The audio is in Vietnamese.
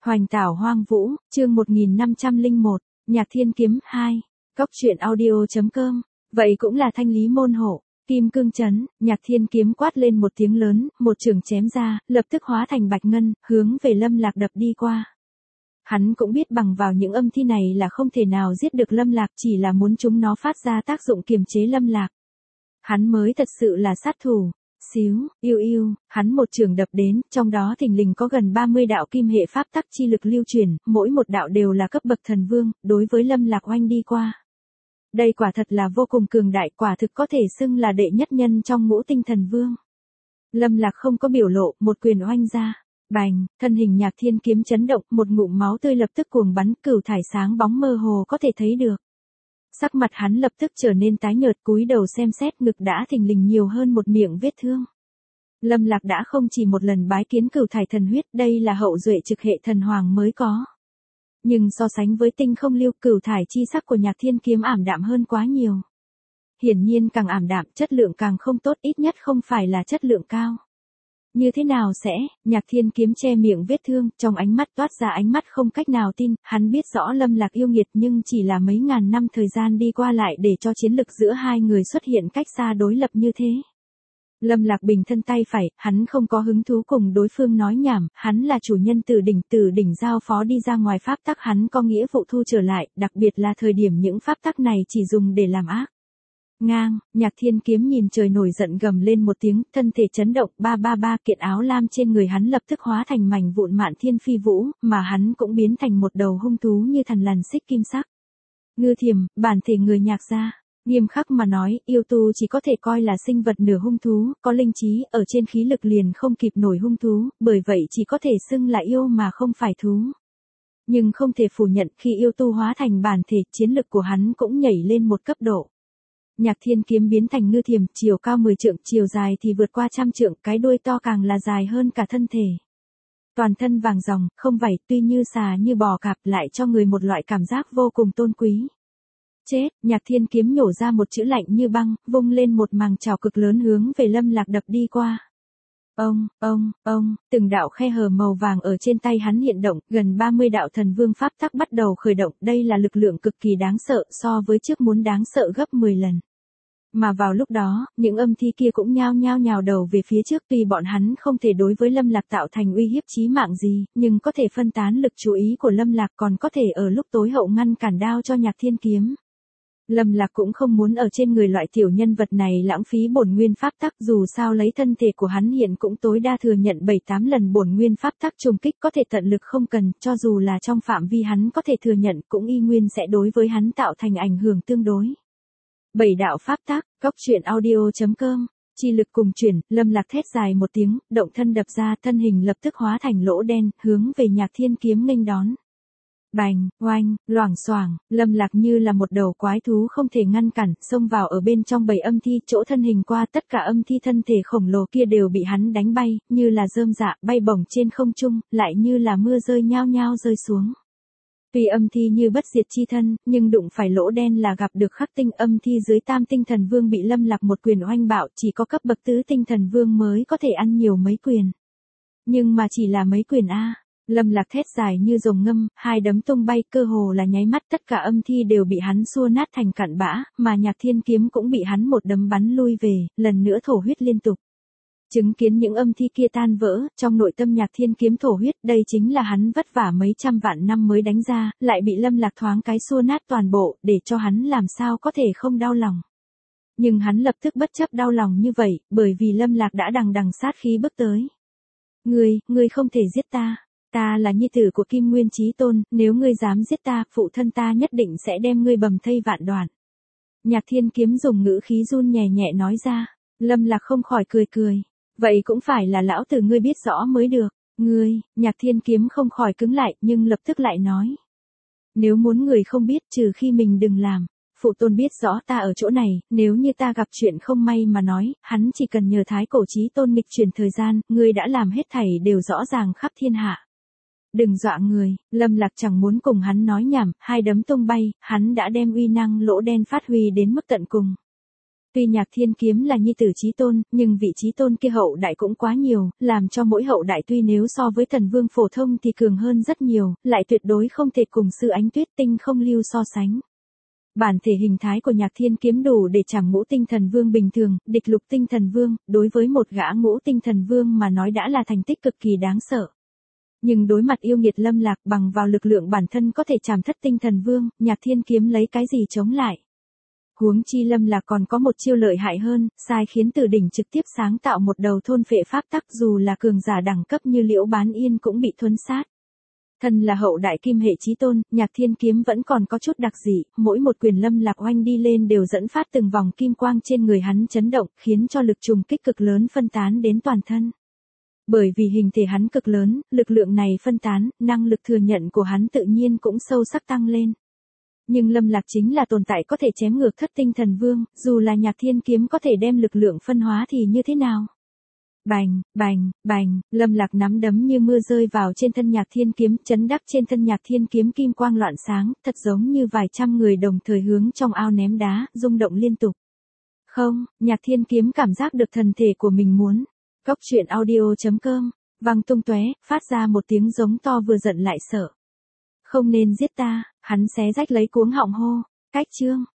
Hoành tảo hoang vũ, chương 1501, Nhạc Thiên Kiếm 2, Cóc truyện audio.com, vậy cũng là thanh lý môn hộ, kim cương chấn, Nhạc Thiên Kiếm quát lên một tiếng lớn, một chưởng chém ra, lập tức hóa thành bạch ngân, hướng về Lâm Lạc đập đi qua. Hắn cũng biết bằng vào những âm thi này là không thể nào giết được Lâm Lạc, chỉ là muốn chúng nó phát ra tác dụng kiềm chế Lâm Lạc. Hắn mới thật sự là sát thủ. Xíu, yêu, hắn một trường đập đến, trong đó thình lình có gần 30 đạo kim hệ pháp tắc chi lực lưu truyền, mỗi một đạo đều là cấp bậc thần vương, đối với Lâm Lạc oanh đi qua. Đây quả thật là vô cùng cường đại, quả thực có thể xưng là đệ nhất nhân trong ngũ tinh thần vương. Lâm Lạc không có biểu lộ, một quyền oanh ra. Bành, thân hình Nhạc Thiên Kiếm chấn động, một ngụm máu tươi lập tức cuồng bắn, cửu thải sáng bóng mơ hồ có thể thấy được. Sắc mặt hắn lập tức trở nên tái nhợt, cúi đầu xem xét, ngực đã thình lình nhiều hơn một miệng vết thương. Lâm Lạc đã không chỉ một lần bái kiến cửu thải thần huyết, đây là hậu duệ trực hệ thần hoàng mới có. Nhưng so sánh với tinh không lưu, cửu thải chi sắc của Nhạc Thiên Kiếm ảm đạm hơn quá nhiều. Hiển nhiên càng ảm đạm, chất lượng càng không tốt, ít nhất không phải là chất lượng cao. Như thế nào sẽ, Nhạc Thiên Kiếm che miệng vết thương, trong ánh mắt toát ra ánh mắt không cách nào tin, hắn biết rõ Lâm Lạc yêu nghiệt nhưng chỉ là mấy ngàn năm thời gian đi qua lại để cho chiến lực giữa hai người xuất hiện cách xa đối lập như thế. Lâm Lạc bình thân tay phải, hắn không có hứng thú cùng đối phương nói nhảm, hắn là chủ nhân từ đỉnh giao phó đi ra ngoài pháp tắc, hắn có nghĩa vụ thu trở lại, đặc biệt là thời điểm những pháp tắc này chỉ dùng để làm ác. Ngang, Nhạc Thiên Kiếm nhìn trời nổi giận gầm lên một tiếng, thân thể chấn động, ba kiện áo lam trên người hắn lập tức hóa thành mảnh vụn mạn thiên phi vũ, mà hắn cũng biến thành một đầu hung thú như thằn lằn xích kim sắc. Ngư Thiềm, bản thể người Nhạc gia, nghiêm khắc mà nói, yêu tu chỉ có thể coi là sinh vật nửa hung thú, có linh trí, ở trên khí lực liền không kịp nổi hung thú, bởi vậy chỉ có thể xưng là yêu mà không phải thú. Nhưng không thể phủ nhận, khi yêu tu hóa thành bản thể, chiến lực của hắn cũng nhảy lên một cấp độ. Nhạc Thiên Kiếm biến thành Ngư Thiềm, chiều cao 10 trượng, chiều dài thì vượt qua 100 trượng, cái đuôi to càng là dài hơn cả thân thể. Toàn thân vàng ròng, không vảy, tuy như xà như bò cạp, lại cho người một loại cảm giác vô cùng tôn quý. Chết, Nhạc Thiên Kiếm nhổ ra một chữ lạnh như băng, vung lên một màng chảo cực lớn hướng về Lâm Lạc đập đi qua. Ông, từng đạo khe hở màu vàng ở trên tay hắn hiện động, gần 30 đạo thần vương pháp tắc bắt đầu khởi động, đây là lực lượng cực kỳ đáng sợ, so với trước muốn đáng sợ gấp 10 lần. Mà vào lúc đó, những âm thi kia cũng nhao đầu về phía trước, tuy bọn hắn không thể đối với Lâm Lạc tạo thành uy hiếp chí mạng gì, nhưng có thể phân tán lực chú ý của Lâm Lạc, còn có thể ở lúc tối hậu ngăn cản đao cho Nhạc Thiên Kiếm. Lâm Lạc cũng không muốn ở trên người loại tiểu nhân vật này lãng phí bổn nguyên pháp tắc, dù sao lấy thân thể của hắn hiện cũng tối đa thừa nhận 7-8 lần bổn nguyên pháp tắc trùng kích, có thể tận lực không cần, cho dù là trong phạm vi hắn có thể thừa nhận cũng y nguyên sẽ đối với hắn tạo thành ảnh hưởng tương đối. 7 đạo pháp tắc, Cóc truyện audio.com, chi lực cùng chuyển, Lâm Lạc thét dài một tiếng, động thân đập ra, thân hình lập tức hóa thành lỗ đen, hướng về Nhạc Thiên Kiếm nghênh đón. Bành, oanh, loảng xoảng, Lâm Lạc như là một đầu quái thú không thể ngăn cản, xông vào ở bên trong bầy âm thi, chỗ thân hình qua tất cả âm thi thân thể khổng lồ kia đều bị hắn đánh bay, như là rơm rạ, bay bổng trên không trung, lại như là mưa rơi nhao rơi xuống. Tuy âm thi như bất diệt chi thân, nhưng đụng phải lỗ đen là gặp được khắc tinh, âm thi dưới tam tinh thần vương bị Lâm Lạc một quyền oanh bạo, chỉ có cấp bậc tứ tinh thần vương mới có thể ăn nhiều mấy quyền. Nhưng mà chỉ là mấy quyền a. Lâm Lạc thét dài như rồng ngâm, hai đấm tung bay, cơ hồ là nháy mắt tất cả âm thi đều bị hắn xua nát thành cặn bã, mà Nhạc Thiên Kiếm cũng bị hắn một đấm bắn lui về, lần nữa thổ huyết liên tục. Chứng kiến những âm thi kia tan vỡ, trong nội tâm Nhạc Thiên Kiếm thổ huyết, đây chính là hắn vất vả mấy trăm vạn năm mới đánh ra, lại bị Lâm Lạc thoáng cái xua nát toàn bộ, để cho hắn làm sao có thể không đau lòng. Nhưng hắn lập tức bất chấp đau lòng như vậy, bởi vì Lâm Lạc đã đằng sát khí bước tới. Ngươi không thể giết ta. Ta là nhi tử của Kim Nguyên Chí Tôn, nếu ngươi dám giết ta, phụ thân ta nhất định sẽ đem ngươi bầm thây vạn đoạn. Nhạc Thiên Kiếm dùng ngữ khí run nhẹ nói ra. Lâm Lạc không khỏi cười. Vậy cũng phải là lão tử ngươi biết rõ mới được. Nhạc Thiên Kiếm không khỏi cứng lại, nhưng lập tức lại nói. Nếu muốn người không biết, trừ khi mình đừng làm. Phụ tôn biết rõ ta ở chỗ này, nếu như ta gặp chuyện không may mà nói, hắn chỉ cần nhờ Thái Cổ Chí Tôn nghịch chuyển thời gian, ngươi đã làm hết thảy đều rõ ràng khắp thiên hạ. Đừng dọa người, Lâm Lạc chẳng muốn cùng hắn nói nhảm, hai đấm tung bay, hắn đã đem uy năng lỗ đen phát huy đến mức tận cùng. Tuy Nhạc Thiên Kiếm là nhi tử Chí Tôn, nhưng vị Chí Tôn kia hậu đại cũng quá nhiều, làm cho mỗi hậu đại tuy nếu so với thần vương phổ thông thì cường hơn rất nhiều, lại tuyệt đối không thể cùng sư Ánh Tuyết Tinh không lưu so sánh. Bản thể hình thái của Nhạc Thiên Kiếm đủ để chảm ngũ tinh thần vương bình thường, địch lục tinh thần vương, đối với một gã ngũ tinh thần vương mà nói đã là thành tích cực kỳ đáng sợ. Nhưng đối mặt yêu nghiệt Lâm Lạc bằng vào lực lượng bản thân có thể chảm thất tinh thần vương, Nhạc Thiên Kiếm lấy cái gì chống lại. Huống chi Lâm Lạc còn có một chiêu lợi hại hơn, sai khiến Tử Đỉnh trực tiếp sáng tạo một đầu thôn phệ pháp tắc, dù là cường giả đẳng cấp như Liễu Bán Yên cũng bị thuấn sát. Thân là hậu đại kim hệ chí tôn, Nhạc Thiên Kiếm vẫn còn có chút đặc dị, mỗi một quyền Lâm Lạc oanh đi lên đều dẫn phát từng vòng kim quang trên người hắn chấn động, khiến cho lực trùng kích cực lớn phân tán đến toàn thân. Bởi vì hình thể hắn cực lớn, lực lượng này phân tán, năng lực thừa nhận của hắn tự nhiên cũng sâu sắc tăng lên. Nhưng Lâm Lạc chính là tồn tại có thể chém ngược thất tinh thần vương, dù là Nhạc Thiên Kiếm có thể đem lực lượng phân hóa thì như thế nào? Bành, bành, bành, Lâm Lạc nắm đấm như mưa rơi vào trên thân Nhạc Thiên Kiếm, chấn đắc trên thân Nhạc Thiên Kiếm kim quang loạn sáng, thật giống như vài trăm người đồng thời hướng trong ao ném đá, rung động liên tục. Không, Nhạc Thiên Kiếm cảm giác được thần thể của mình muốn. Cốc truyện audio.com, vang tung tóe, phát ra một tiếng giống to vừa giận lại sợ. Không nên giết ta, hắn xé rách lấy cuống họng hô, cách chương.